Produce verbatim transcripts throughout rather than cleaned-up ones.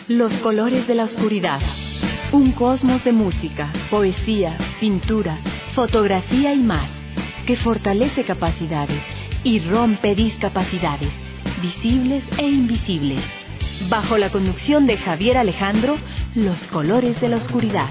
Los colores de la oscuridad. Un cosmos de música, poesía, pintura, fotografía y más, que fortalece capacidades y rompe discapacidades, visibles e invisibles. Bajo la conducción de Javier Alejandro, Los colores de la oscuridad.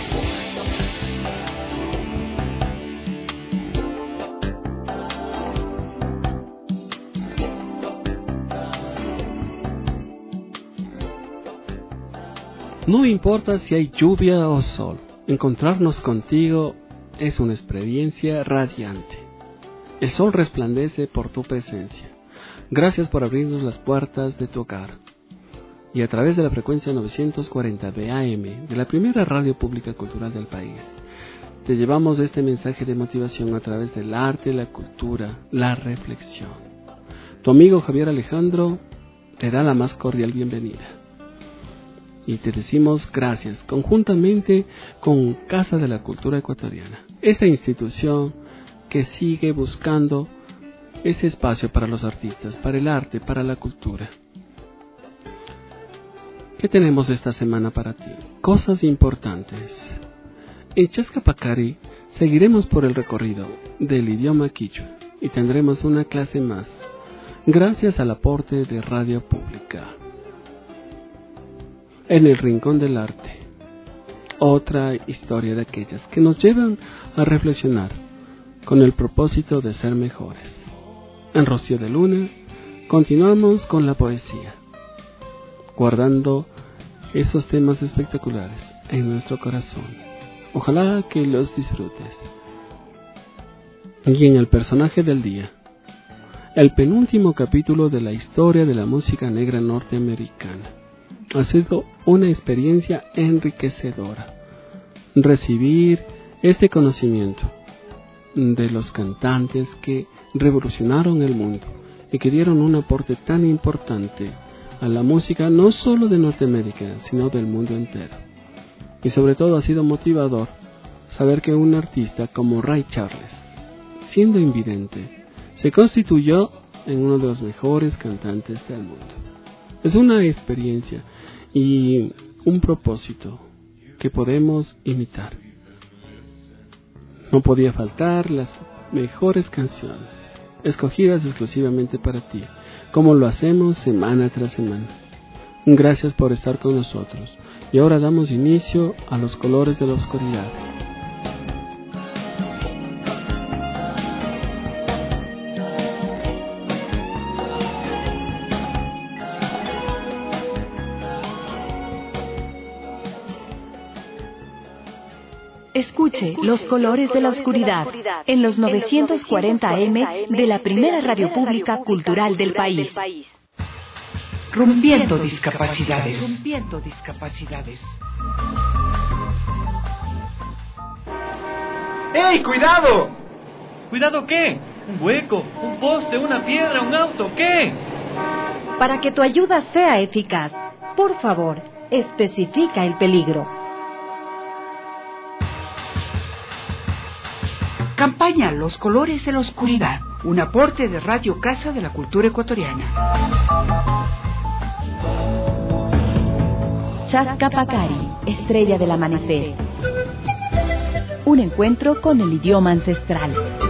No importa si hay lluvia o sol, encontrarnos contigo es una experiencia radiante. El sol resplandece por tu presencia. Gracias por abrirnos las puertas de tu hogar. Y a través de la frecuencia novecientos cuarenta de A M de la primera radio pública cultural del país, te llevamos este mensaje de motivación a través del arte, la cultura, la reflexión. Tu amigo Javier Alejandro te da la más cordial bienvenida. Y te decimos gracias, conjuntamente con Casa de la Cultura Ecuatoriana, esta institución que sigue buscando ese espacio para los artistas, para el arte, para la cultura. ¿Qué tenemos esta semana para ti? Cosas importantes. En Chascapacari seguiremos por el recorrido del idioma quichua y tendremos una clase más, gracias al aporte de Radio Pública. En el Rincón del Arte, otra historia de aquellas que nos llevan a reflexionar con el propósito de ser mejores. En Rocío de Luna continuamos con la poesía, guardando esos temas espectaculares en nuestro corazón. Ojalá que los disfrutes. Y en el personaje del día, el penúltimo capítulo de la historia de la música negra norteamericana. Ha sido una experiencia enriquecedora recibir este conocimiento de los cantantes que revolucionaron el mundo y que dieron un aporte tan importante a la música no solo de Norteamérica, sino del mundo entero. Y sobre todo ha sido motivador saber que un artista como Ray Charles, siendo invidente, se constituyó en uno de los mejores cantantes del mundo. Es una experiencia y un propósito que podemos imitar. No podía faltar las mejores canciones, escogidas exclusivamente para ti, como lo hacemos semana tras semana. Gracias por estar con nosotros. Y ahora damos inicio a Los colores de la oscuridad. Escuche Los colores de la oscuridad en los novecientos cuarenta A M de la primera radio pública cultural del país. Rompiendo discapacidades. Rompiendo discapacidades. ¡Ey, cuidado! ¿Cuidado qué? ¿Un hueco? ¿Un poste? ¿Una piedra? ¿Un auto? ¿Qué? Para que tu ayuda sea eficaz, por favor, especifica el peligro. Campaña Los colores de la oscuridad, un aporte de Radio Casa de la Cultura Ecuatoriana. Chascapacari, estrella del amanecer. Un encuentro con el idioma ancestral.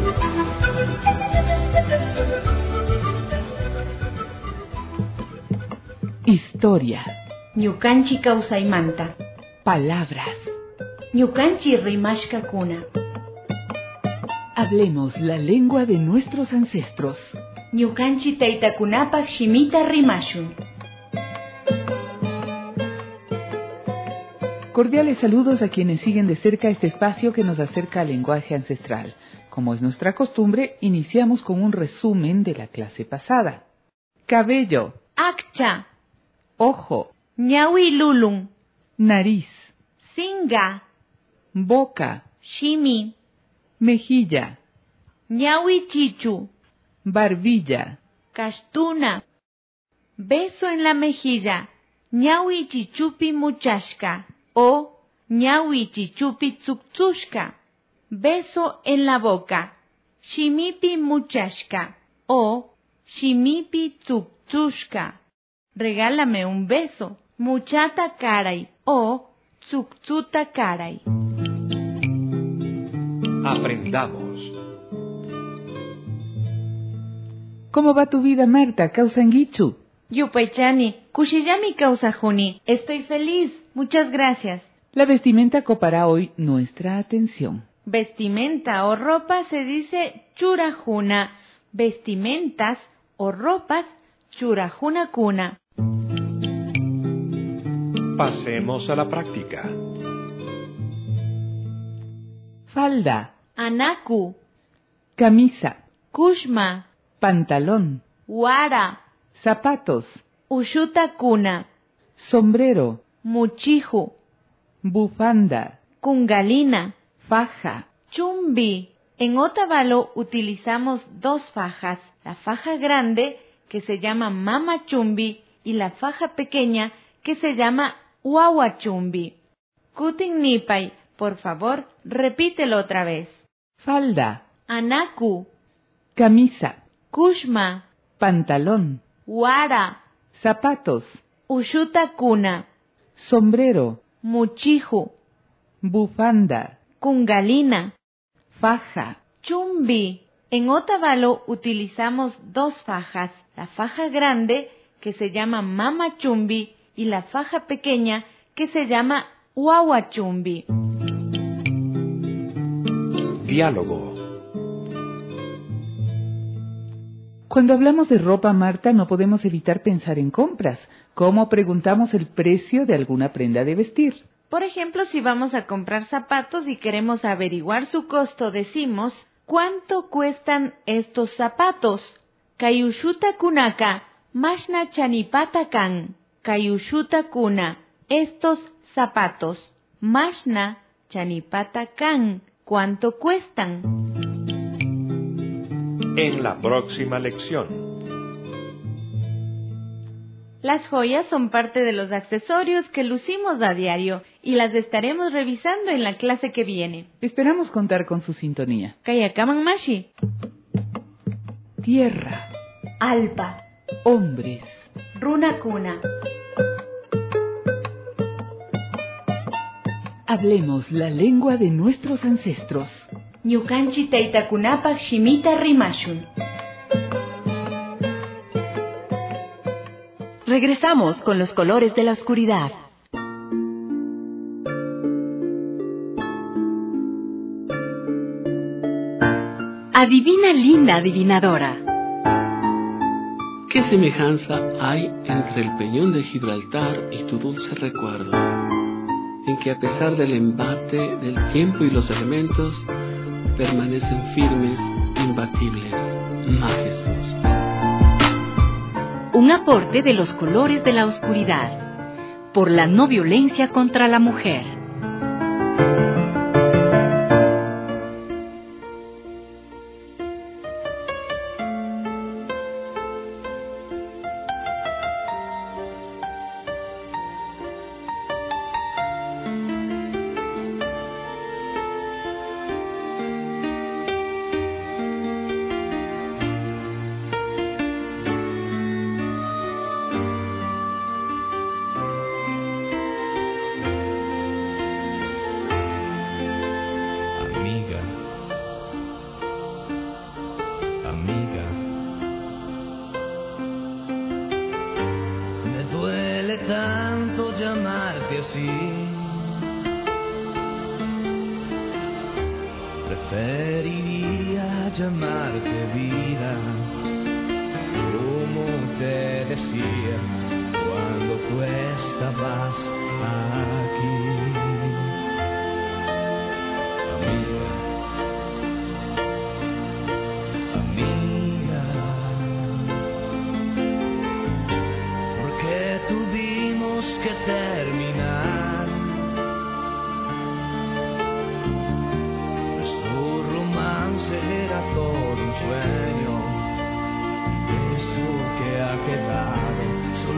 Historia. Ñukanchi kawsaymanta. Palabras. Ñukanchi rimashkakuna. Hablemos la lengua de nuestros ancestros. Ñukanchi taytakunapak shimita rimashun. Cordiales saludos a quienes siguen de cerca este espacio que nos acerca al lenguaje ancestral. Como es nuestra costumbre, iniciamos con un resumen de la clase pasada. Cabello. Akcha. Ojo. Ñawi lulun. Nariz. Singa. Boca. Shimi. Mejilla. Ñawi chichu. Barbilla. Kastuna. Beso en la mejilla. Ñawi chichupi muchashka. O ñawi chichupi tsuktushka. Beso en la boca. Shimipi muchashka. O shimipi tsuktushka. Regálame un beso. muchata caray o tsukzuta caray. Aprendamos. ¿Cómo va tu vida, Marta? Causanguichu. Yupaychani, kushillami causajuni. Estoy feliz. Muchas gracias. La vestimenta copará hoy nuestra atención. Vestimenta o ropa se dice churajuna. Vestimentas o ropas churajuna kuna. Pasemos a la práctica. Falda, Anaku, camisa, kushma, pantalón, wara, zapatos, ushuta kuna, sombrero, muchihu, bufanda, kungalina, faja, chumbi. En Otavalo utilizamos dos fajas, la faja grande que se llama mama chumbi y la faja pequeña que se llama wawa chumbi. Kutin nipay, por favor, repítelo otra vez. falda, Anaku, camisa, kushma, pantalón, wara, zapatos, ushuta kuna, sombrero, muchihu, bufanda, kungalina, faja, chumbi. En Otavalo utilizamos dos fajas, la faja grande que se llama mama chumbi y la faja pequeña que se llama wawa chumbi. Diálogo. Cuando hablamos de ropa, Marta, no podemos evitar pensar en compras. ¿Cómo preguntamos el precio de alguna prenda de vestir? Por ejemplo, si vamos a comprar zapatos y queremos averiguar su costo, decimos, ¿cuánto cuestan estos zapatos? Kayushuta kunaka, mashna chanipata kan. Kayushuta kuna, estos zapatos. Mashna chanipata kan, ¿cuánto cuestan? En la próxima lección. Las joyas son parte de los accesorios que lucimos a diario y las estaremos revisando en la clase que viene. Esperamos contar con su sintonía. Kayakaman mashi. Tierra, Alpa, hombres, runa kuna. hablemos la lengua de nuestros ancestros. Ñukanchi taytakunapak shimita rimashun. Regresamos con los colores de la oscuridad. Adivina, linda adivinadora. ¿Qué semejanza hay entre el peñón de Gibraltar y tu dulce recuerdo? En que a pesar del embate del tiempo y los elementos, permanecen firmes, imbatibles, majestuosos. Un aporte de los colores de la oscuridad, por la no violencia contra la mujer. Tanto llamarte así, preferiría llamarte vida, como te decía cuando tú estabas aquí. Amiga, amiga, porque tuvimos que terminar nuestro romance, era todo un sueño, eso que ha quedado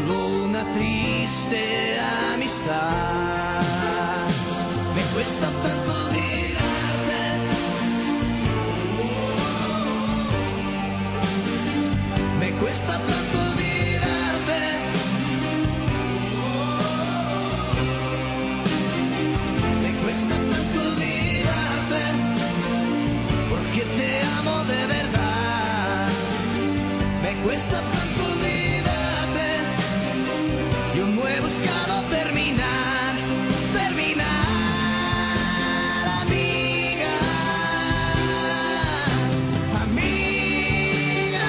he buscado terminar, terminar, amiga, amiga.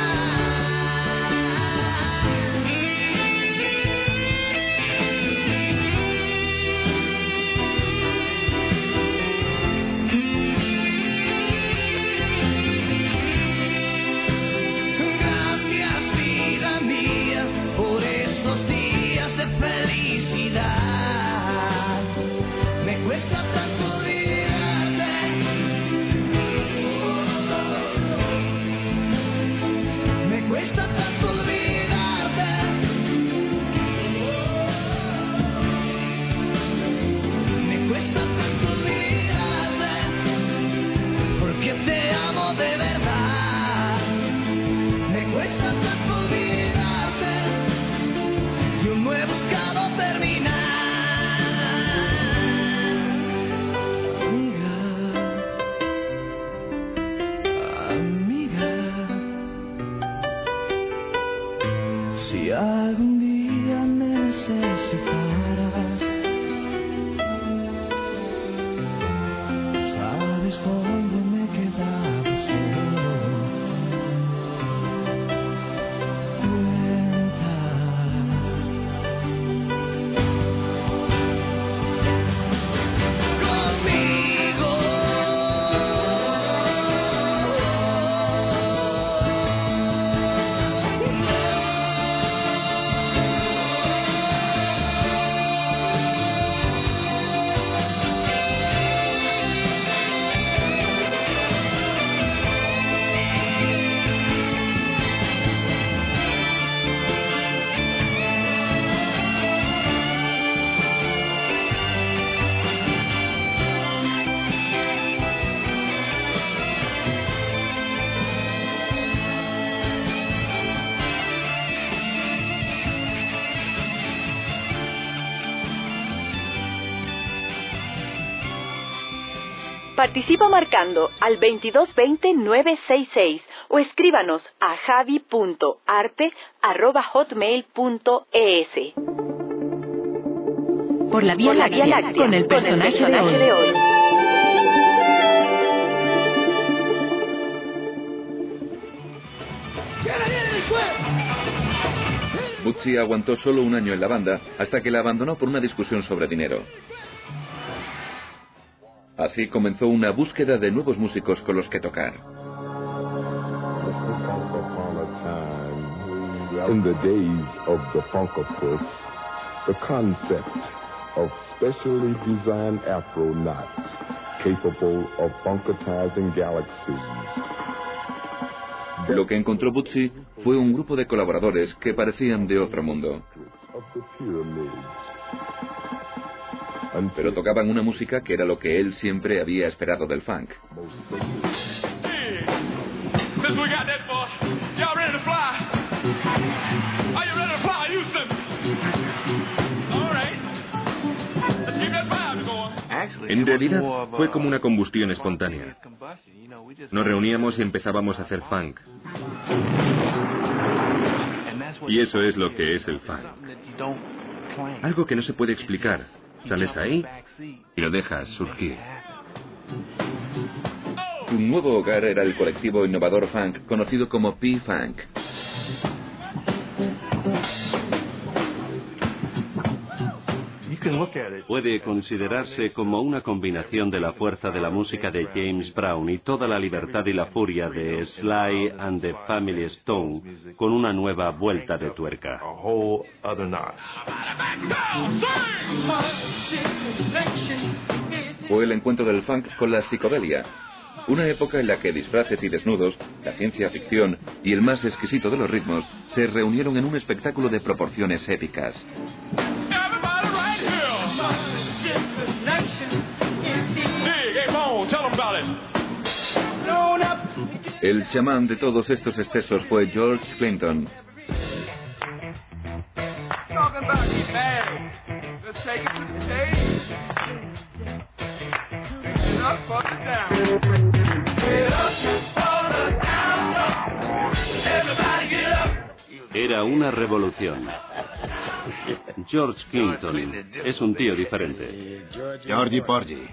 Gracias, vida mía, por esos días de felicidad. Me cuesta tanto olvidarte. Me cuesta tanto olvidarte. Me cuesta tanto olvidarte. Porque te amo de verdad. Me cuesta tanto olvidarte. Yo no he buscado terminar. Amiga, amiga, si algún día me necesitaras, sabes dónde me he quedado solo. Cuenta. Conmigo. Participa marcando al veintidós veinte nueve sesenta y seis o escríbanos a javi punto arte arroba hotmail punto es. Por la Vía Láctea, con el personaje de hoy. De hoy. Bootsy aguantó solo un año en la banda hasta que la abandonó por una discusión sobre dinero. Así comenzó una búsqueda de nuevos músicos con los que tocar. In the days of the Funkopus, the concept of specially designed Afronauts capable of funkatizing galaxies. Lo que encontró Bootsy fue un grupo de colaboradores que parecían de otro mundo. Pero tocaban una música que era lo que él siempre había esperado del funk. En realidad fue como una combustión espontánea. Nos reuníamos y empezábamos a hacer funk. Y eso es lo que es el funk. Algo que no se puede explicar. Sales ahí y lo dejas surgir. Su nuevo hogar era el colectivo innovador funk conocido como P-Funk. Puede considerarse como una combinación de la fuerza de la música de James Brown y toda la libertad y la furia de Sly and the Family Stone con una nueva vuelta de tuerca. Fue el encuentro del funk con la psicodelia, una época en la que disfraces y desnudos, la ciencia ficción y el más exquisito de los ritmos se reunieron en un espectáculo de proporciones épicas. El chamán de todos estos excesos fue George Clinton. Era una revolución. George Clinton es un tío diferente. Georgie Porgy.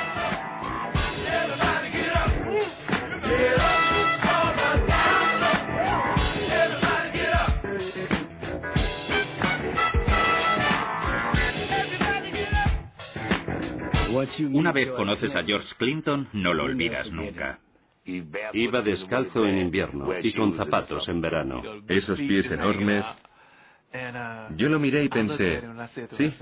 Una vez conoces a George Clinton, no lo olvidas nunca. Iba descalzo en invierno y con zapatos en verano. Esos pies enormes. Yo lo miré y pensé, sí,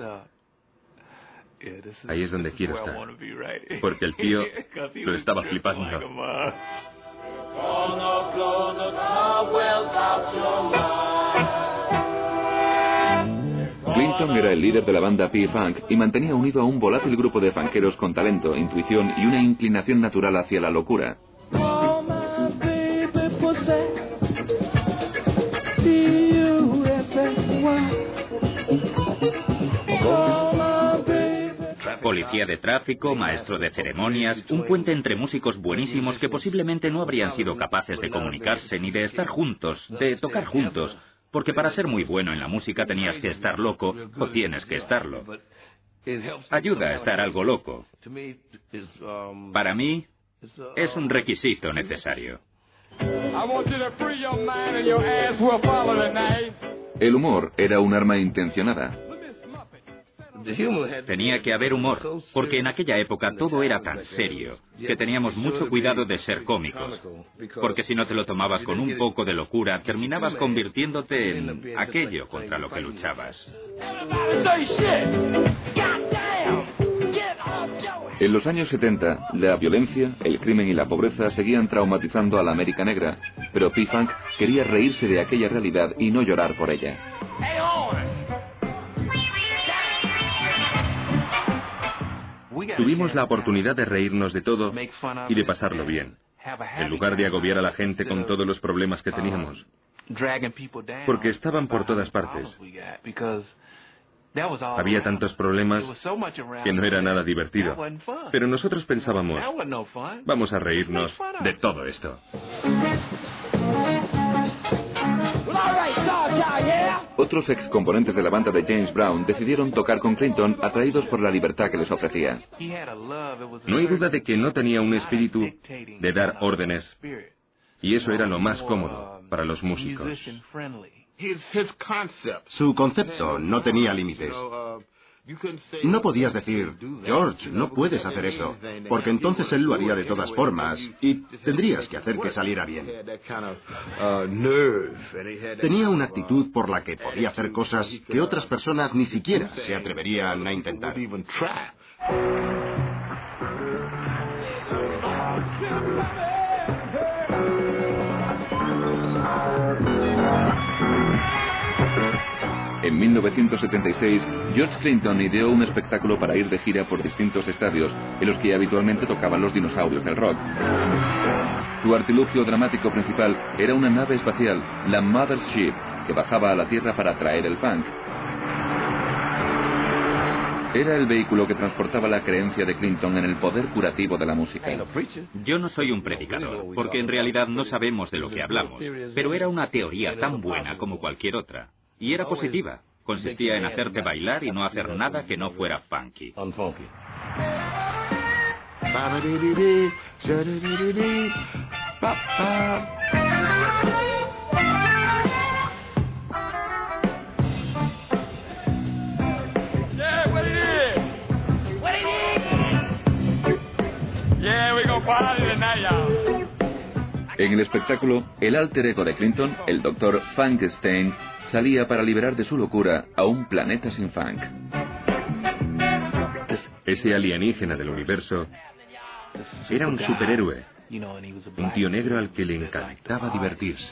ahí es donde quiero estar. Porque el tío lo estaba flipando. Clinton era el líder de la banda P-Funk y mantenía unido a un volátil grupo de funkeros con talento, intuición y una inclinación natural hacia la locura. Policía de tráfico, maestro de ceremonias, un puente entre músicos buenísimos que posiblemente no habrían sido capaces de comunicarse ni de estar juntos, de tocar juntos, porque para ser muy bueno en la música tenías que estar loco o tienes que estarlo. Ayuda a estar algo loco. Para mí, es un requisito necesario. El humor era un arma intencionada. Tenía que haber humor, porque en aquella época todo era tan serio que teníamos mucho cuidado de ser cómicos, porque si no te lo tomabas con un poco de locura, terminabas convirtiéndote en aquello contra lo que luchabas. En los años setenta, la violencia, el crimen y la pobreza seguían traumatizando a la América negra, pero P-Funk quería reírse de aquella realidad y no llorar por ella. Tuvimos la oportunidad de reírnos de todo y de pasarlo bien, en lugar de agobiar a la gente con todos los problemas que teníamos, porque estaban por todas partes. Había tantos problemas que no era nada divertido, pero nosotros pensábamos, vamos a reírnos de todo esto. Otros ex componentes de la banda de James Brown decidieron tocar con Clinton atraídos por la libertad que les ofrecía. No hay duda de que no tenía un espíritu de dar órdenes, y eso era lo más cómodo para los músicos. Su concepto no tenía límites. No podías decir, George, no puedes hacer eso, porque entonces él lo haría de todas formas y tendrías que hacer que saliera bien. Tenía una actitud por la que podía hacer cosas que otras personas ni siquiera se atreverían a intentar. En mil novecientos setenta y seis, George Clinton ideó un espectáculo para ir de gira por distintos estadios en los que habitualmente tocaban los dinosaurios del rock. Su artilugio dramático principal era una nave espacial, la Mothership, que bajaba a la Tierra para traer el funk. Era el vehículo que transportaba la creencia de Clinton en el poder curativo de la música. Yo no soy un predicador, porque en realidad no sabemos de lo que hablamos, pero era una teoría tan buena como cualquier otra. Y era positiva. Consistía en hacerte bailar y no hacer nada que no fuera funky. En el espectáculo, el alter ego de Clinton, el doctor Funkstein, salía para liberar de su locura a un planeta sin funk. Ese alienígena del universo era un superhéroe, un tío negro al que le encantaba divertirse.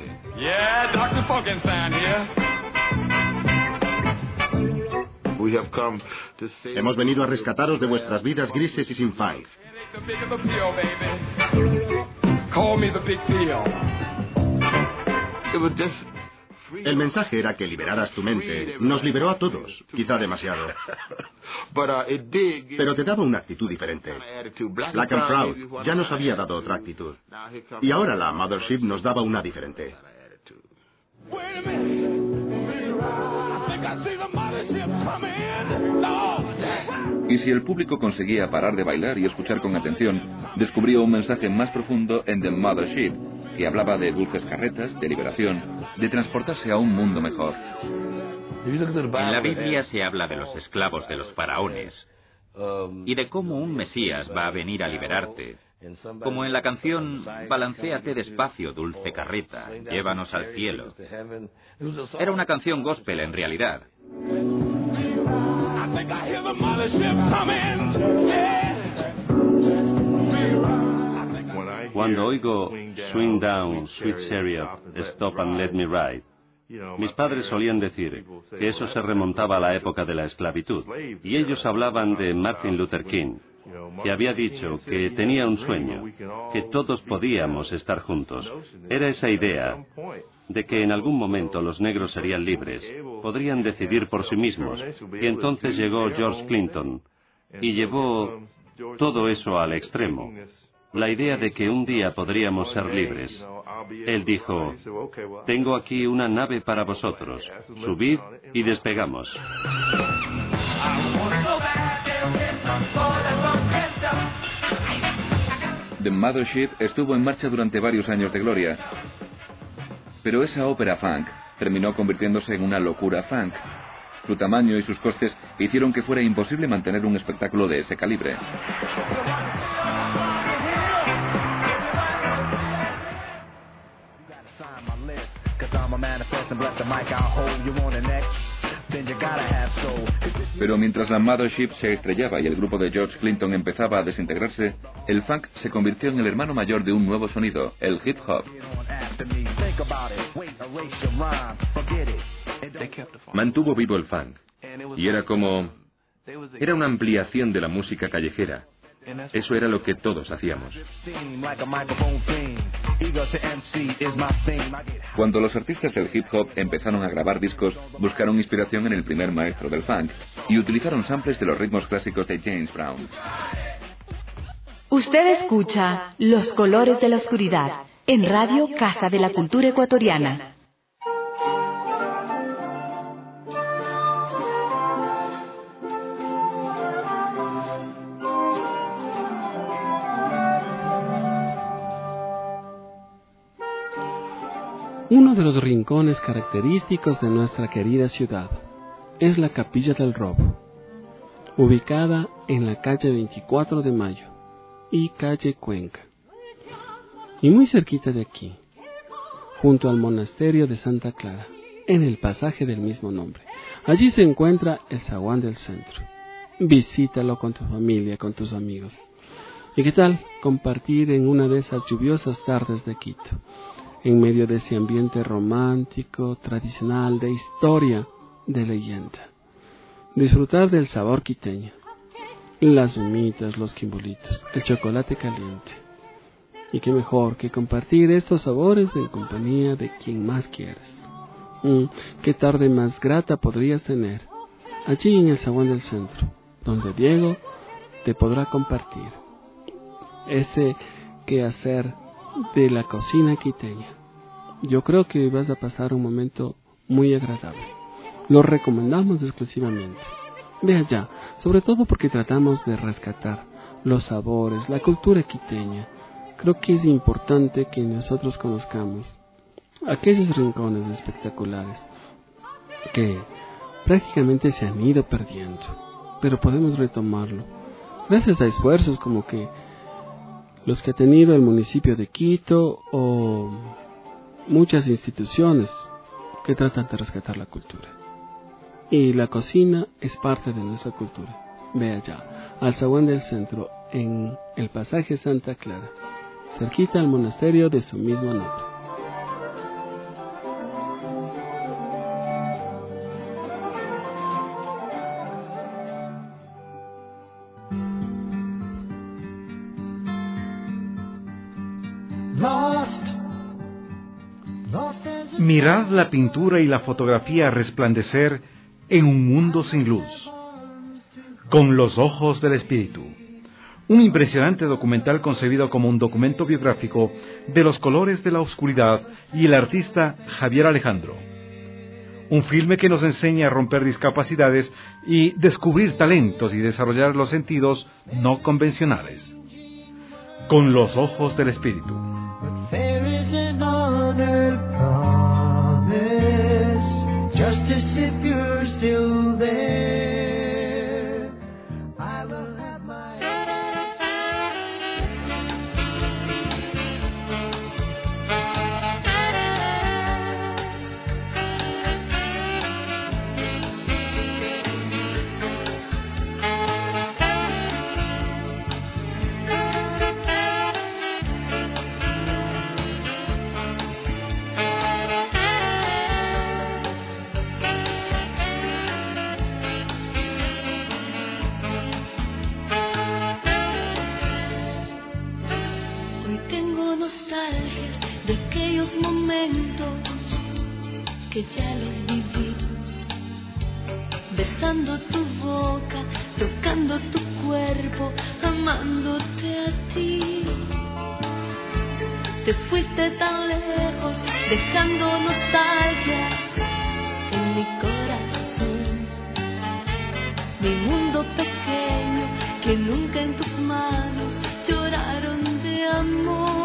Hemos venido a rescataros de vuestras vidas grises y sin funk. El mensaje era que liberaras tu mente. Nos liberó a todos, quizá demasiado. Pero te daba una actitud diferente. Black and Proud ya nos había dado otra actitud. Y ahora la Mothership nos daba una diferente. Wait a minute. I think I see the mothership coming. Y si el público conseguía parar de bailar y escuchar con atención, descubrió un mensaje más profundo en The Mothership, que hablaba de dulces carretas, de liberación, de transportarse a un mundo mejor. En la Biblia se habla de los esclavos de los faraones y de cómo un Mesías va a venir a liberarte. Como en la canción Balancéate despacio, dulce carreta, llévanos al cielo. Era una canción gospel en realidad. Cuando oigo Swing Down, Sweet Chariot, Stop and Let Me Ride, mis padres solían decir que eso se remontaba a la época de la esclavitud, y ellos hablaban de Martin Luther King, que había dicho que tenía un sueño, que todos podíamos estar juntos. Era esa idea de que en algún momento los negros serían libres, podrían decidir por sí mismos, y entonces llegó George Clinton y llevó todo eso al extremo. La idea de que un día podríamos ser libres. Él dijo, tengo aquí una nave para vosotros, subid y despegamos. The Mothership estuvo en marcha durante varios años de gloria, pero esa ópera funk terminó convirtiéndose en una locura funk. Su tamaño y sus costes hicieron que fuera imposible mantener un espectáculo de ese calibre. Pero mientras la Mothership se estrellaba y el grupo de George Clinton empezaba a desintegrarse, el funk se convirtió en el hermano mayor de un nuevo sonido, el hip hop. Mantuvo vivo el funk, y era como... era una ampliación de la música callejera. Eso era lo que todos hacíamos. Cuando los artistas del hip hop empezaron a grabar discos, buscaron inspiración en el primer maestro del funk y utilizaron samples de los ritmos clásicos de James Brown. Usted escucha Los Colores de la Oscuridad en Radio Casa de la Cultura Ecuatoriana. Uno de los rincones característicos de nuestra querida ciudad es la Capilla del Robo, ubicada en la calle veinticuatro de Mayo y calle Cuenca, y muy cerquita de aquí, junto al monasterio de Santa Clara, en el pasaje del mismo nombre. Allí se encuentra el zaguán del centro. Visítalo con tu familia, con tus amigos. ¿Y qué tal compartir en una de esas lluviosas tardes de Quito, en medio de ese ambiente romántico, tradicional, de historia, de leyenda? Disfrutar del sabor quiteño, las humitas, los quimbolitos, el chocolate caliente. Y qué mejor que compartir estos sabores en compañía de quien más quieres. Mm, qué tarde más grata podrías tener allí en el zaguán del centro, donde Diego te podrá compartir ese quehacer de la cocina quiteña. Yo creo que vas a pasar un momento muy agradable. Lo recomendamos exclusivamente. Ve allá, sobre todo porque tratamos de rescatar los sabores, la cultura quiteña. Creo que es importante que nosotros conozcamos aquellos rincones espectaculares que prácticamente se han ido perdiendo, pero podemos retomarlo gracias a esfuerzos como que los que ha tenido el municipio de Quito o muchas instituciones que tratan de rescatar la cultura. Y la cocina es parte de nuestra cultura. Ve allá, al zaguán del centro, en el pasaje Santa Clara, cerquita al monasterio de su mismo nombre. Mirad la pintura y la fotografía resplandecer en un mundo sin luz, con los ojos del espíritu. Un impresionante documental concebido como un documento biográfico de los colores de la oscuridad y el artista Javier Alejandro. un filme que nos enseña a romper discapacidades y descubrir talentos y desarrollar los sentidos no convencionales. Con los ojos del espíritu. Que ya los viví, besando tu boca, tocando tu cuerpo, amándote a ti. Te fuiste tan lejos, dejando nostalgia en mi corazón. Mi mundo pequeño, que nunca en tus manos lloraron de amor.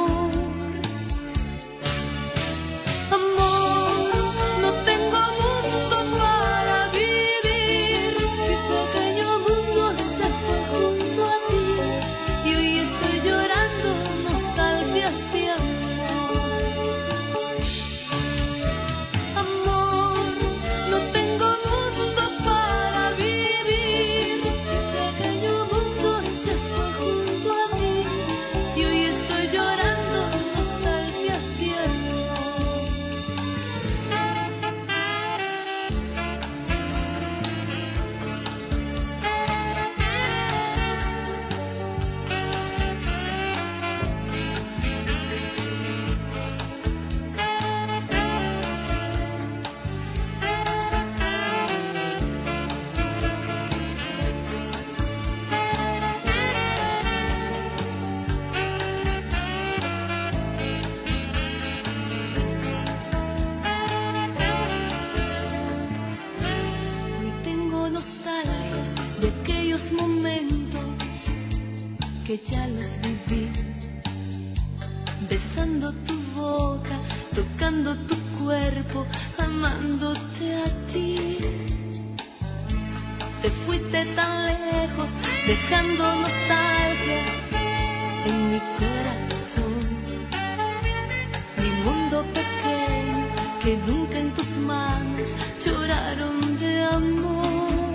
Que ya los viví, besando tu boca, tocando tu cuerpo, amándote a ti. Te fuiste tan lejos, dejando nostalgia en mi corazón. Mi mundo pequeño, que nunca en tus manos lloraron de amor.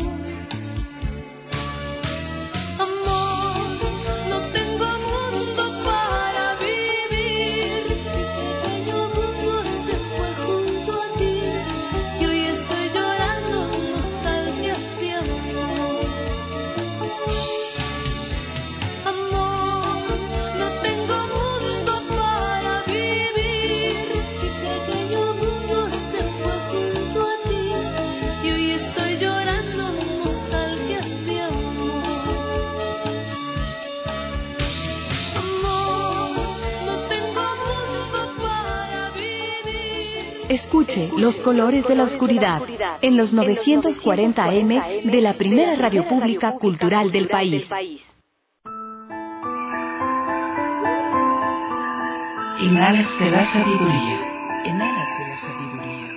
Escuche Los Colores de la Oscuridad en los novecientos cuarenta A M de la primera radio pública cultural del país. En alas de la sabiduría, en alas de la sabiduría.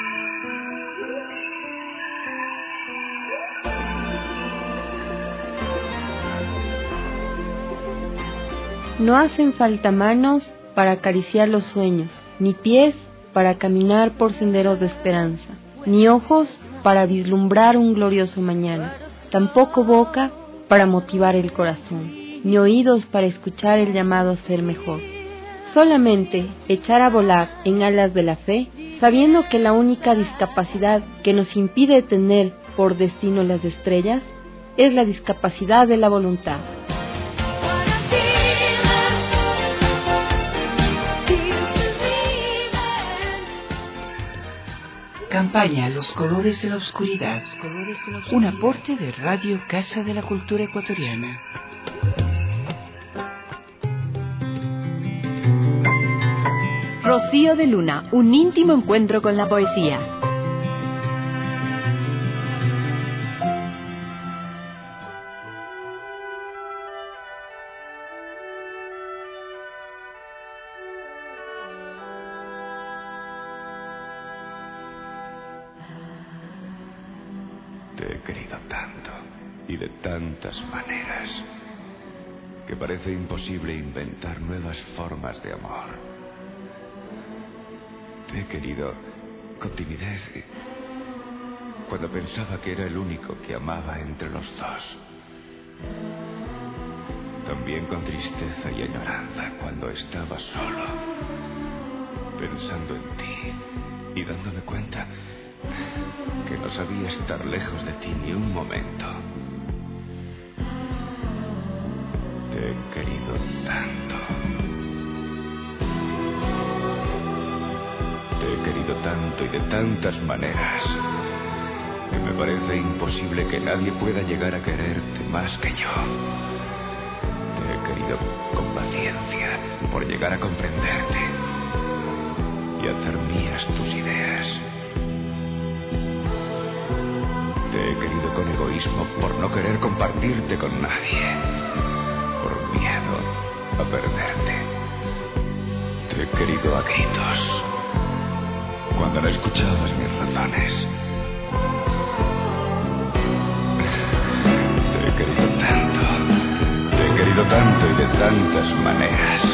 No hacen falta manos para acariciar los sueños, ni pies para caminar por senderos de esperanza, ni ojos para vislumbrar un glorioso mañana, tampoco boca para motivar el corazón, ni oídos para escuchar el llamado a ser mejor. Solamente echar a volar en alas de la fe, sabiendo que la única discapacidad que nos impide tener por destino las estrellas es la discapacidad de la voluntad. Campaña Los Colores de la Oscuridad, un aporte de Radio Casa de la Cultura Ecuatoriana. Rocío de Luna, un íntimo encuentro con la poesía. Te he querido tanto y de tantas maneras que parece imposible inventar nuevas formas de amor. Te he querido con timidez cuando pensaba que era el único que amaba entre los dos. También con tristeza y añoranza cuando estaba solo, pensando en ti y dándome cuenta que no sabía estar lejos de ti ni un momento. Te he querido tanto. Te he querido tanto y de tantas maneras que me parece imposible que nadie pueda llegar a quererte más que yo. Te he querido con paciencia por llegar a comprenderte y hacer mías tus ideas. Te he querido con egoísmo por no querer compartirte con nadie, por miedo a perderte. Te he querido a gritos cuando no escuchabas mis razones. Te he querido tanto, te he querido tanto y de tantas maneras.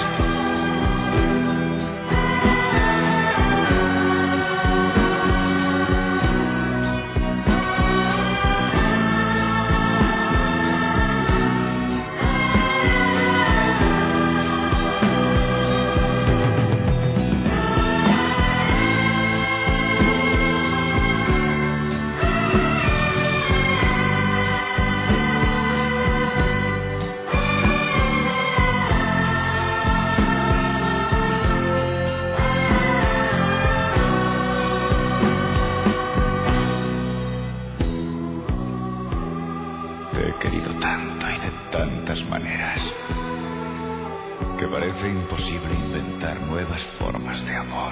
Imposible inventar nuevas formas de amor.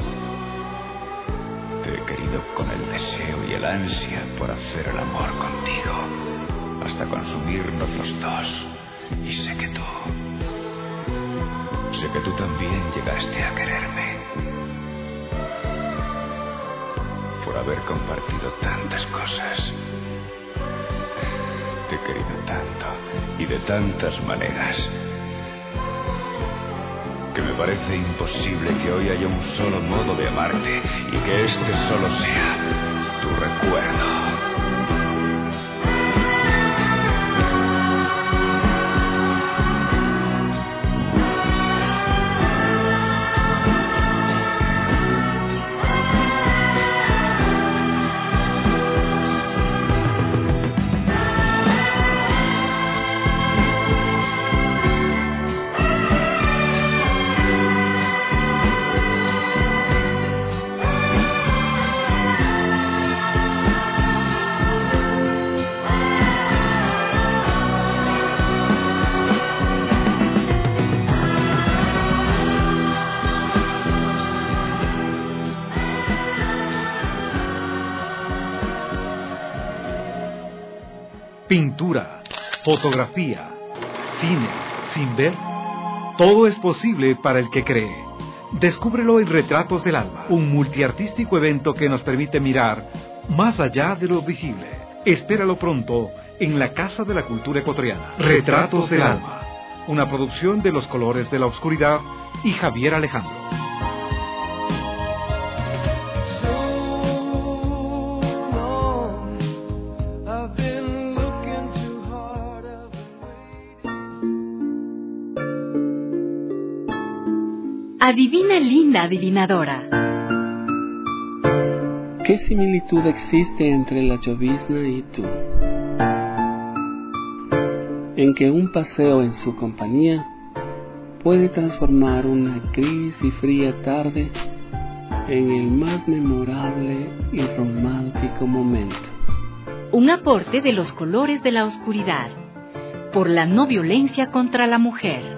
Te he querido con el deseo y el ansia por hacer el amor contigo, hasta consumirnos los dos. Y sé que tú, sé que tú también llegaste a quererme, por haber compartido tantas cosas. Te he querido tanto y de tantas maneras que me parece imposible que hoy haya un solo modo de amarte y que este solo sea tu recuerdo. Pintura, fotografía, cine, sin ver, todo es posible para el que cree. Descúbrelo en Retratos del Alma, un multiartístico evento que nos permite mirar más allá de lo visible. Espéralo pronto en la Casa de la Cultura Ecuatoriana. Retratos del Alma, una producción de Los Colores de la Oscuridad y Javier Alejandro. Adivina, linda adivinadora. ¿Qué similitud existe entre la llovizna y tú? En que un paseo en su compañía puede transformar una gris y fría tarde en el más memorable y romántico momento. Un aporte de Los Colores de la Oscuridad, por la no violencia contra la mujer.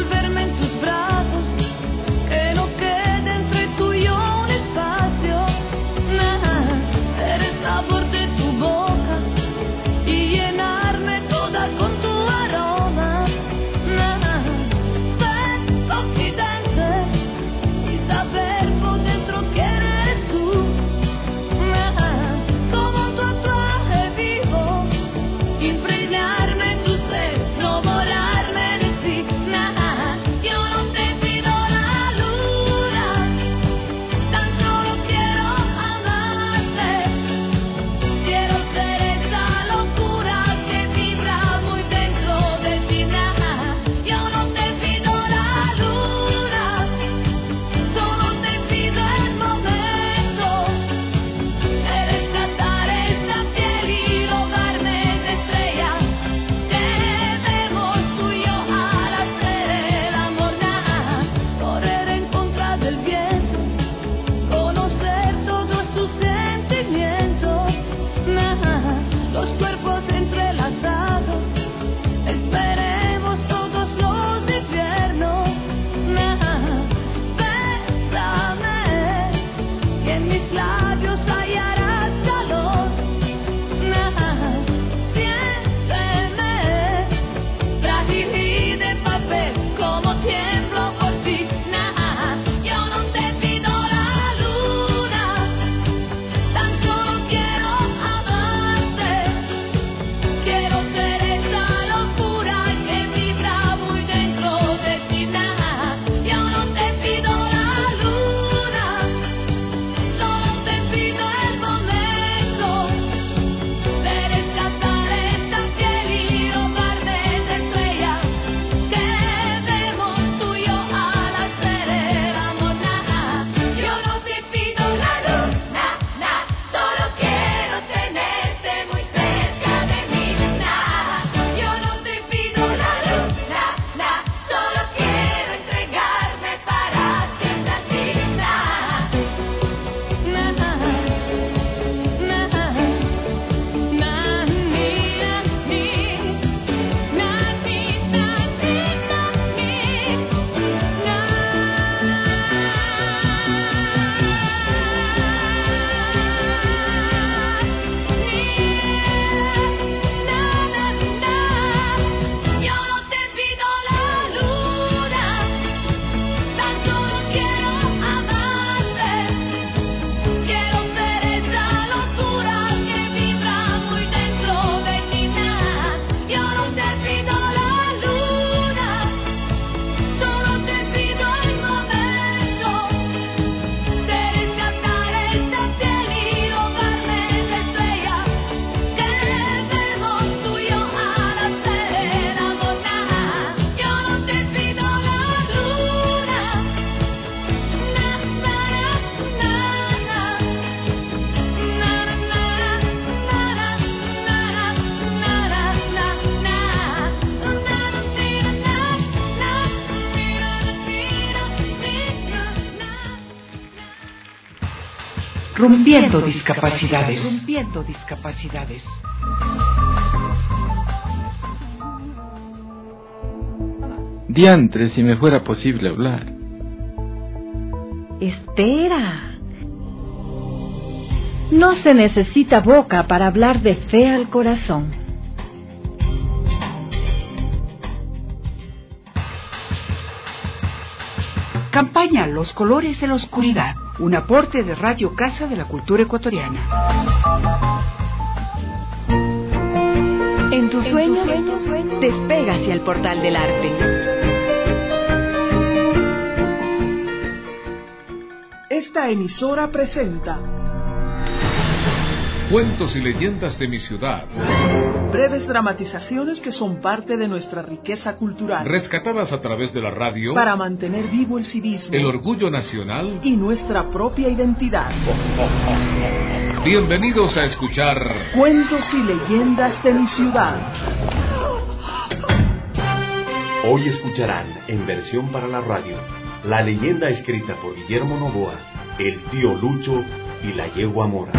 Que no quede entre tú y yo un espacio. Rompiendo discapacidades. Rompiendo discapacidades. Diantre, si me fuera posible hablar. Espera. No se necesita boca para hablar de fe al corazón. Campaña Los colores de la oscuridad. Un aporte de Radio Casa de la Cultura Ecuatoriana. En tus sueños, despega hacia el portal del arte. Esta emisora presenta Cuentos y leyendas de mi ciudad. Breves dramatizaciones que son parte de nuestra riqueza cultural. Rescatadas a través de la radio. Para mantener vivo el civismo. El orgullo nacional. Y nuestra propia identidad. Bienvenidos a escuchar Cuentos y leyendas de mi ciudad. Hoy escucharán, en versión para la radio, la leyenda escrita por Guillermo Novoa, El tío Lucho y la yegua mora.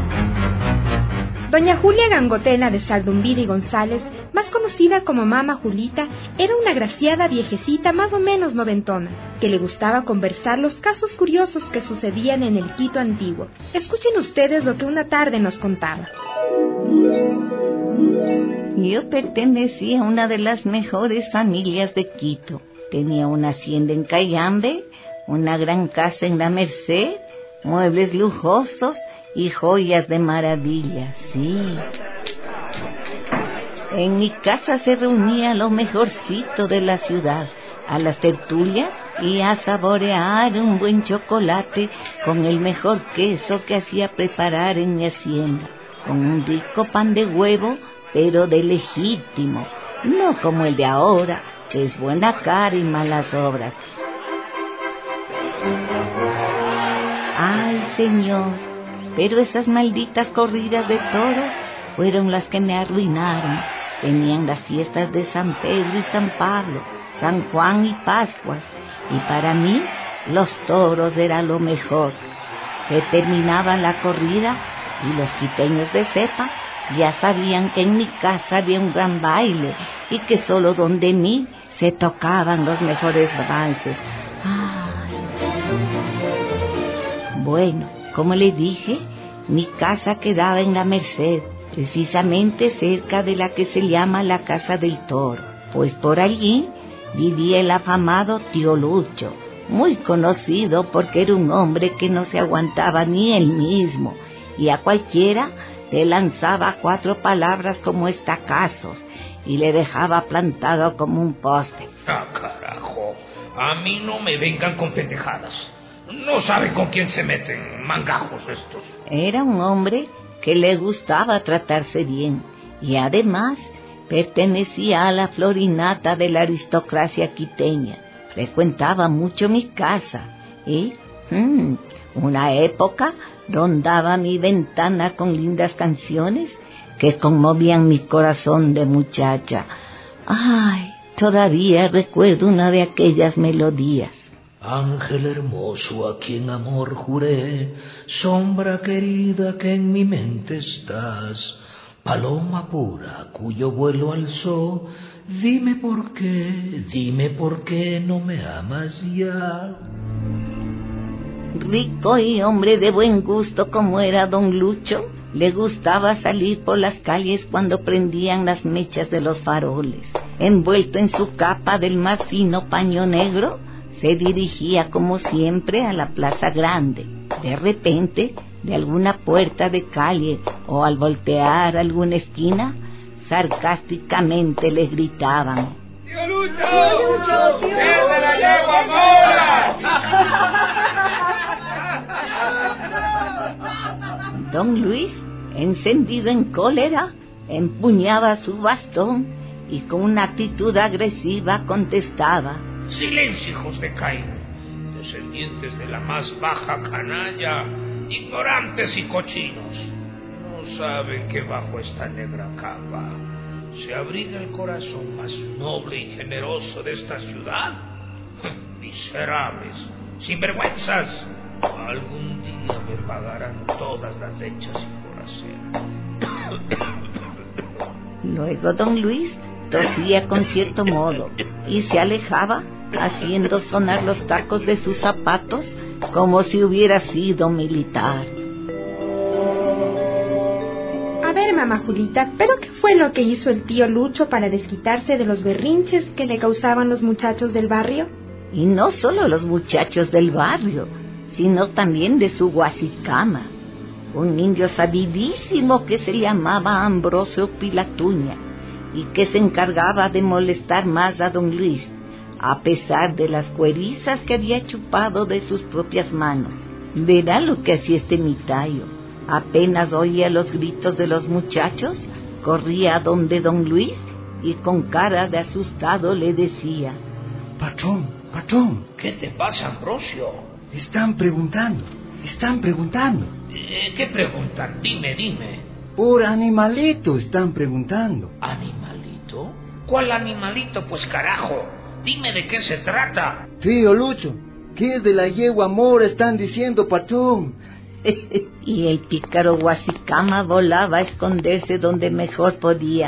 Doña Julia Gangotena de Saldumbiri González, más conocida como Mama Julita, era una agraciada viejecita más o menos noventona, que le gustaba conversar los casos curiosos que sucedían en el Quito antiguo. Escuchen ustedes lo que una tarde nos contaba. Yo pertenecía a una de las mejores familias de Quito. Tenía una hacienda en Cayambe, una gran casa en La Merced, muebles lujosos y joyas de maravilla, sí. En mi casa se reunía lo mejorcito de la ciudad, a las tertulias y a saborear un buen chocolate con el mejor queso que hacía preparar en mi hacienda, con un rico pan de huevo, pero de legítimo, no como el de ahora, que es buena cara y malas obras. Ay, señor, pero esas malditas corridas de toros fueron las que me arruinaron. Venían las fiestas de San Pedro y San Pablo, San Juan y Pascuas, y para mí los toros era lo mejor. Se terminaba la corrida y los quiteños de cepa ya sabían que en mi casa había un gran baile y que solo donde mí se tocaban los mejores valses. Ay. Bueno, como le dije, mi casa quedaba en La Merced, precisamente cerca de la que se llama la Casa del Toro, pues por allí vivía el afamado tío Lucho, muy conocido porque era un hombre que no se aguantaba ni él mismo, y a cualquiera le lanzaba cuatro palabras como estacazos y le dejaba plantado como un poste. Ah, carajo, a mí no me vengan con pendejadas. No saben con quién se meten, mangajos estos. Era un hombre que le gustaba tratarse bien y además pertenecía a la florinata de la aristocracia quiteña. Frecuentaba mucho mi casa y, mmm, una época, rondaba mi ventana con lindas canciones que conmovían mi corazón de muchacha. Ay, todavía recuerdo una de aquellas melodías. Ángel hermoso a quien amor juré, sombra querida que en mi mente estás, paloma pura cuyo vuelo alzó, dime por qué, dime por qué no me amas ya. Rico y hombre de buen gusto como era don Lucho, le gustaba salir por las calles cuando prendían las mechas de los faroles. Envuelto en su capa del más fino paño negro, se dirigía como siempre a la Plaza Grande. De repente, de alguna puerta de calle o al voltear alguna esquina, sarcásticamente le gritaban: ¡Tío Lucho! ¡Tío Lucho! ¡Tío Lucho! ¡La yegua mora! Don Luis, encendido en cólera, empuñaba su bastón y con una actitud agresiva contestaba: ¡Silencio, hijos de Caín! Descendientes de la más baja canalla, ignorantes y cochinos. No saben que bajo esta negra capa se abriga el corazón más noble y generoso de esta ciudad. Miserables, sinvergüenzas, Algún día me pagarán todas las hechas y por hacer. Luego don Luis tosía con cierto modo y se alejaba, haciendo sonar los tacos de sus zapatos como si hubiera sido militar. A ver, mamá Julita, ¿pero qué fue lo que hizo el tío Lucho para desquitarse de los berrinches que le causaban los muchachos del barrio? Y no solo los muchachos del barrio, sino también de su guasicama, un indio sabidísimo que se llamaba Ambrosio Pilatuña y que se encargaba de molestar más a don Luis, a pesar de las cuerizas que había chupado de sus propias manos. Verá lo que hacía este mitayo. Apenas oía los gritos de los muchachos, corría a donde don Luis y con cara de asustado le decía: Patrón, patrón. ¿Qué te pasa, Ambrosio? Están preguntando, están preguntando. Eh, ¿Qué preguntan? Dime, dime. Por animalito están preguntando. ¿Animalito? ¿Cuál animalito? Pues carajo, dime de qué se trata. Tío Lucho, ¿qué es de la yegua mora están diciendo, patrón? Y el pícaro guasicama volaba a esconderse donde mejor podía.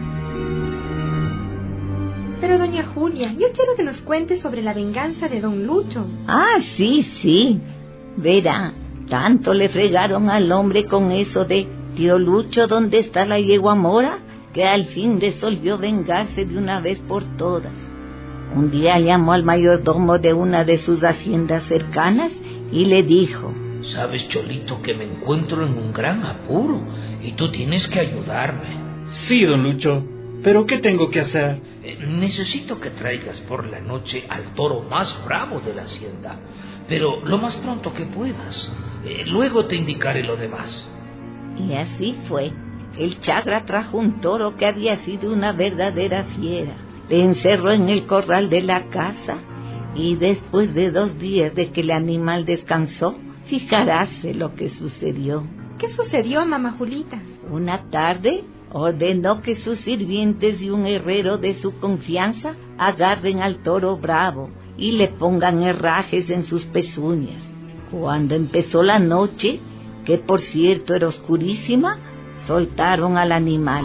Pero doña Julia, yo quiero que nos cuente sobre la venganza de don Lucho. Ah, sí, sí. Verá, tanto le fregaron al hombre con eso de tío Lucho, ¿dónde está la yegua mora?, que al fin resolvió vengarse de una vez por todas. Un día llamó al mayordomo de una de sus haciendas cercanas y le dijo: Sabes, Cholito, que me encuentro en un gran apuro y tú tienes que ayudarme. Sí, don Lucho, pero ¿qué tengo que hacer? Eh, necesito que traigas por la noche al toro más bravo de la hacienda, pero lo más pronto que puedas. Eh, luego te indicaré lo demás. Y así fue. El Chagra trajo un toro que había sido una verdadera fiera. Le encerró en el corral de la casa y después de dos días de que el animal descansó, fijaráse lo que sucedió. ¿Qué sucedió, mamá Julita? Una tarde ordenó que sus sirvientes y un herrero de su confianza agarren al toro bravo y le pongan herrajes en sus pezuñas. Cuando empezó la noche, que por cierto era oscurísima, soltaron al animal.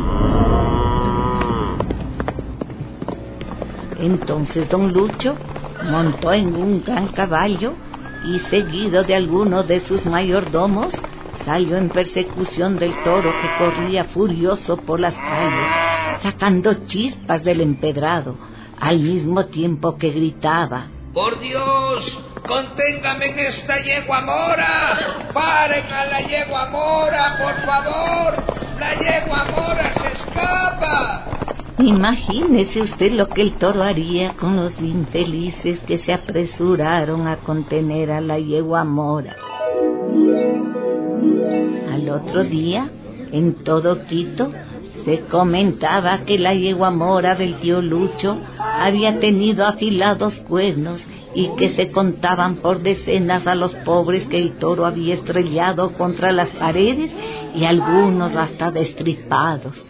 Entonces don Lucho montó en un gran caballo y, seguido de alguno de sus mayordomos, salió en persecución del toro que corría furioso por las calles, sacando chispas del empedrado, al mismo tiempo que gritaba: ¡Por Dios! ¡Conténgame en esta yegua mora! ¡Paren a la yegua mora, por favor! ¡La yegua mora se escapa! Imagínese usted lo que el toro haría con los infelices que se apresuraron a contener a la yegua mora. Al otro día, en todo Quito, se comentaba que la yegua mora del tío Lucho había tenido afilados cuernos y que se contaban por decenas a los pobres que el toro había estrellado contra las paredes y algunos hasta destripados.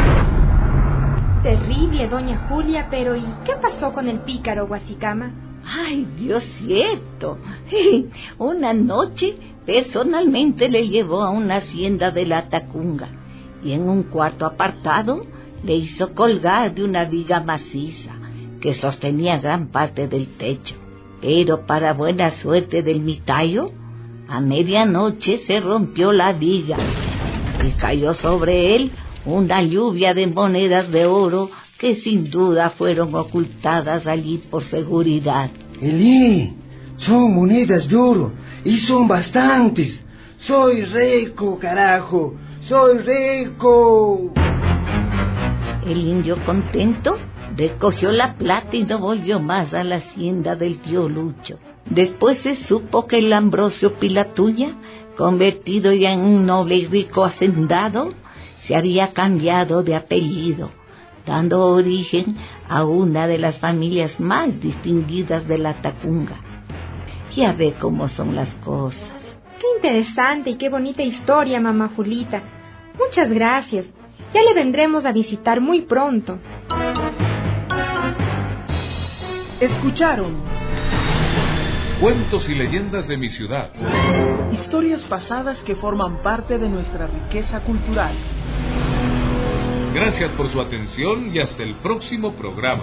Terrible, doña Julia, pero ¿y qué pasó con el pícaro guasicama? Ay, Dios cierto. Una noche personalmente le llevó a una hacienda de la Tacunga y en un cuarto apartado le hizo colgar de una viga maciza que sostenía gran parte del techo. Pero para buena suerte del mitayo, a medianoche se rompió la viga y cayó sobre él una lluvia de monedas de oro que sin duda fueron ocultadas allí por seguridad. Elí, son monedas de oro y son bastantes. Soy rico, carajo, soy rico. El indio, contento, recogió la plata y no volvió más a la hacienda del tío Lucho. Después se supo que el Ambrosio Pilatuña, convertido ya en un noble y rico hacendado, se había cambiado de apellido, dando origen a una de las familias más distinguidas de la Tacunga. Ya ve cómo son las cosas. Qué interesante y qué bonita historia, mamá Julita. Muchas gracias. Ya le vendremos a visitar muy pronto. Escucharon Cuentos y leyendas de mi ciudad. Historias pasadas que forman parte de nuestra riqueza cultural. Gracias por su atención y hasta el próximo programa.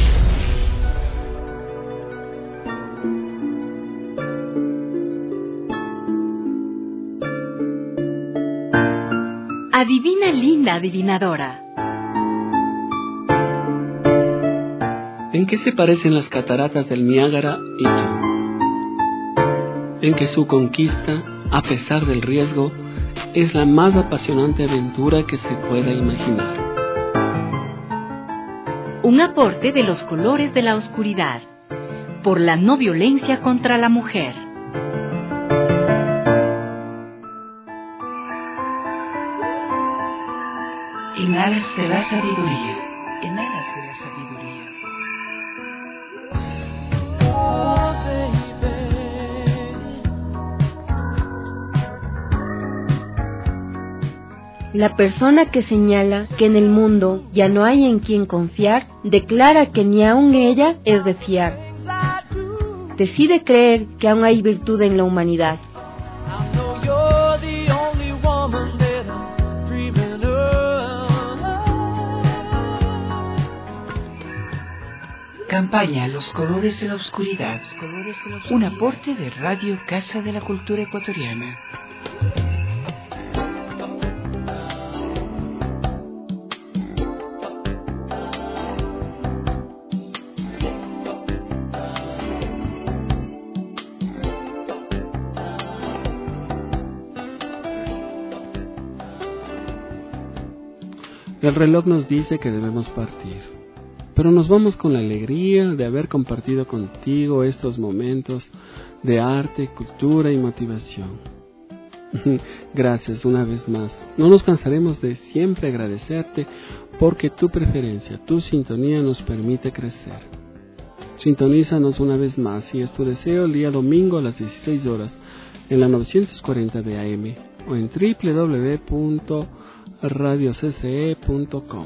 Adivina, linda adivinadora. ¿En qué se parecen las cataratas del Niágara y tú? En que su conquista, a pesar del riesgo, es la más apasionante aventura que se pueda imaginar. Un aporte de los colores de la oscuridad, por la no violencia contra la mujer. En alas de la sabiduría, en alas de la sabiduría. La persona que señala que en el mundo ya no hay en quien confiar, declara que ni aun ella es de fiar. Decide creer que aún hay virtud en la humanidad. Campaña Los colores de la oscuridad. Un aporte de Radio Casa de la Cultura Ecuatoriana. El reloj nos dice que debemos partir, pero nos vamos con la alegría de haber compartido contigo estos momentos de arte, cultura y motivación. Gracias una vez más. No nos cansaremos de siempre agradecerte porque tu preferencia, tu sintonía nos permite crecer. Sintonízanos una vez más si es tu deseo el día domingo a las dieciséis horas en la novecientos cuarenta de A M o en doble u doble u doble u punto radio c c e punto com.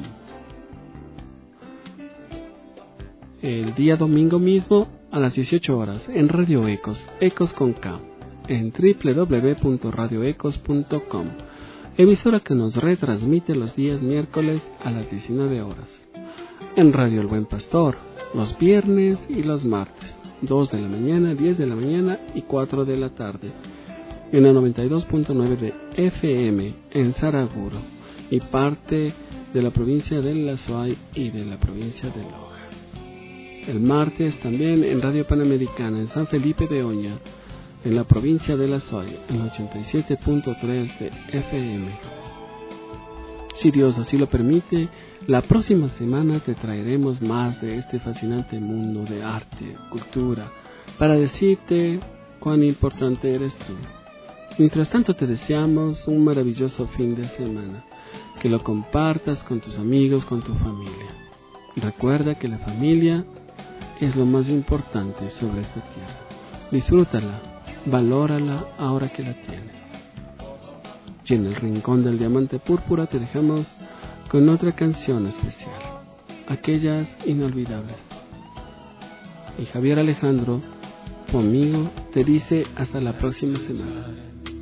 El día domingo mismo a las dieciocho horas en Radio Ecos, Ecos con K, en doble u doble u doble u punto radio ecos punto com, emisora que nos retransmite los días miércoles a las diecinueve horas. En Radio El Buen Pastor, los viernes y los martes, dos de la mañana, diez de la mañana y cuatro de la tarde. En la noventa y dos punto nueve de F M en Saraguro y parte de la provincia de La Suay y de la provincia de Loja. El martes también en Radio Panamericana en San Felipe de Oña, en la provincia de La Suay, en ochenta y siete punto tres de F M. Si Dios así lo permite, la próxima semana te traeremos más de este fascinante mundo de arte, cultura, para decirte cuán importante eres tú. Mientras tanto te deseamos un maravilloso fin de semana, que lo compartas con tus amigos, con tu familia. Recuerda que la familia es lo más importante sobre esta tierra. Disfrútala, valórala ahora que la tienes. Y en el rincón del diamante púrpura te dejamos con otra canción especial, aquellas inolvidables. Y Javier Alejandro, tu amigo, te dice hasta la próxima semana.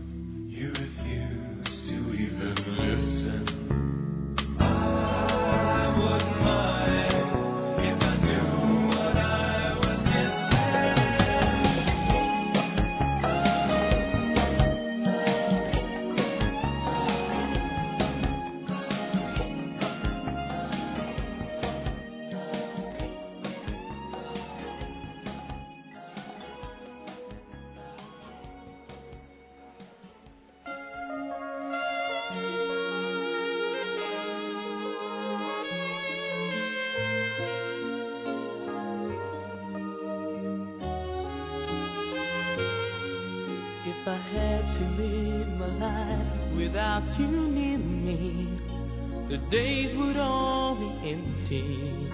If I had to live my life without you near me, the days would all be empty.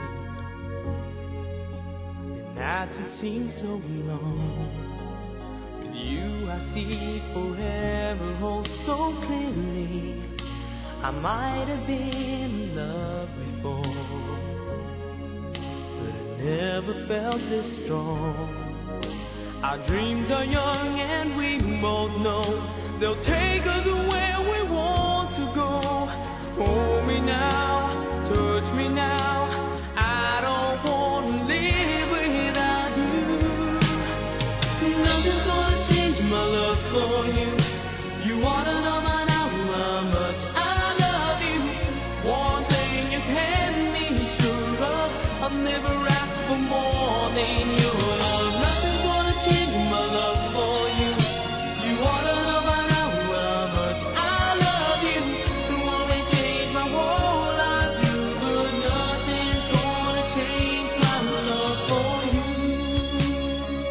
The nights would seem so long. With you I see forever, oh so clearly. I might have been in love before, but I never felt this strong. Our dreams are young and we both know they'll take us where we want to go. Hold me now, touch me now. I don't want to live without you. Nothing's gonna change my love for you. You wanna know by now how much I love you. One thing you can be sure of, I'll never ask for more than your love. Nothing's gonna change my love for you. You wanna know by now how much I love you. It won't change my whole life, but nothing's gonna change my love for you.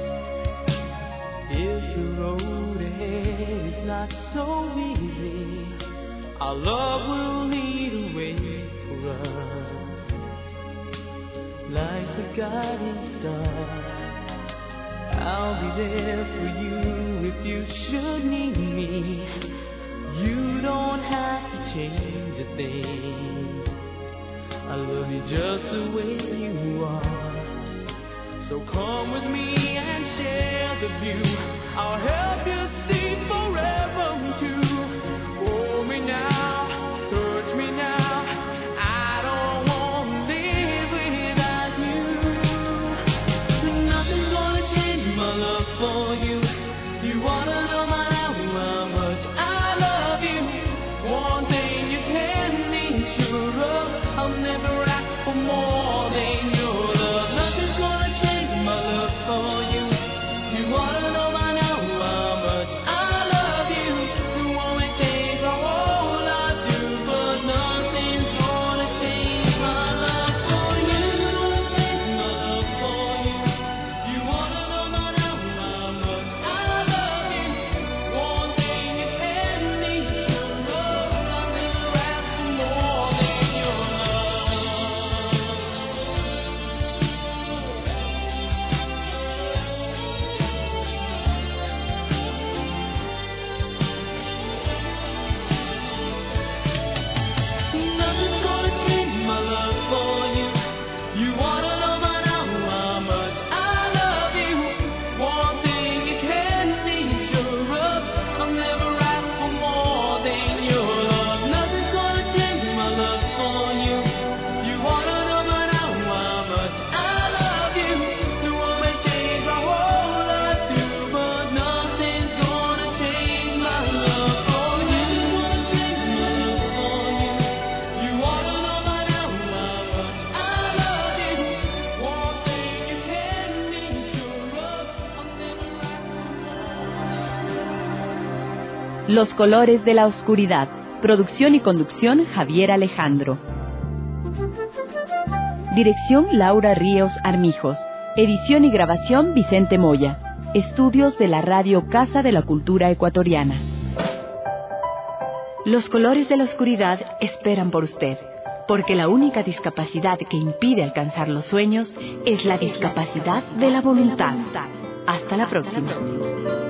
If the road ahead is not so easy, our love will lead a way for us, like the guiding star. I'll be there for you if you should need me. You don't have to change a thing. I love you just the way you are. So come with me and share the view. I'll help you see forever too. Hold me now, touch me now. I don't want to live without you. Nothing's gonna change my love for you. You wanna know my now how much I love you. One thing you can be sure of, I'll never ask for more than your love. Nothing's gonna change my love for you. You wanna know my now how much I love you. You won't change my whole life too, but nothing's gonna change my love for you. Change my love for you. You wanna know my now how much I love you. One thing you can be sure of, I'll never ask for more than your love. Nothing's gonna change my love for you. You wanna know by now how much I love you. One thing you can be sure of, I'll never ask for more than your love. Nothing's gonna change my love for you. You wanna know by now how much I love you. You won't make change my whole life too, but nothing's gonna change my love for you. Nothing's gonna change my love for you. You wanna know by now how much I love you. One thing you can be sure of, I'll never ask for more. Los colores de la oscuridad. Producción y conducción Javier Alejandro. Dirección Laura Ríos Armijos. Edición y grabación Vicente Moya. Estudios de la Radio Casa de la Cultura Ecuatoriana. Los colores de la oscuridad esperan por usted, porque la única discapacidad que impide alcanzar los sueños es la discapacidad de la voluntad. Hasta la próxima.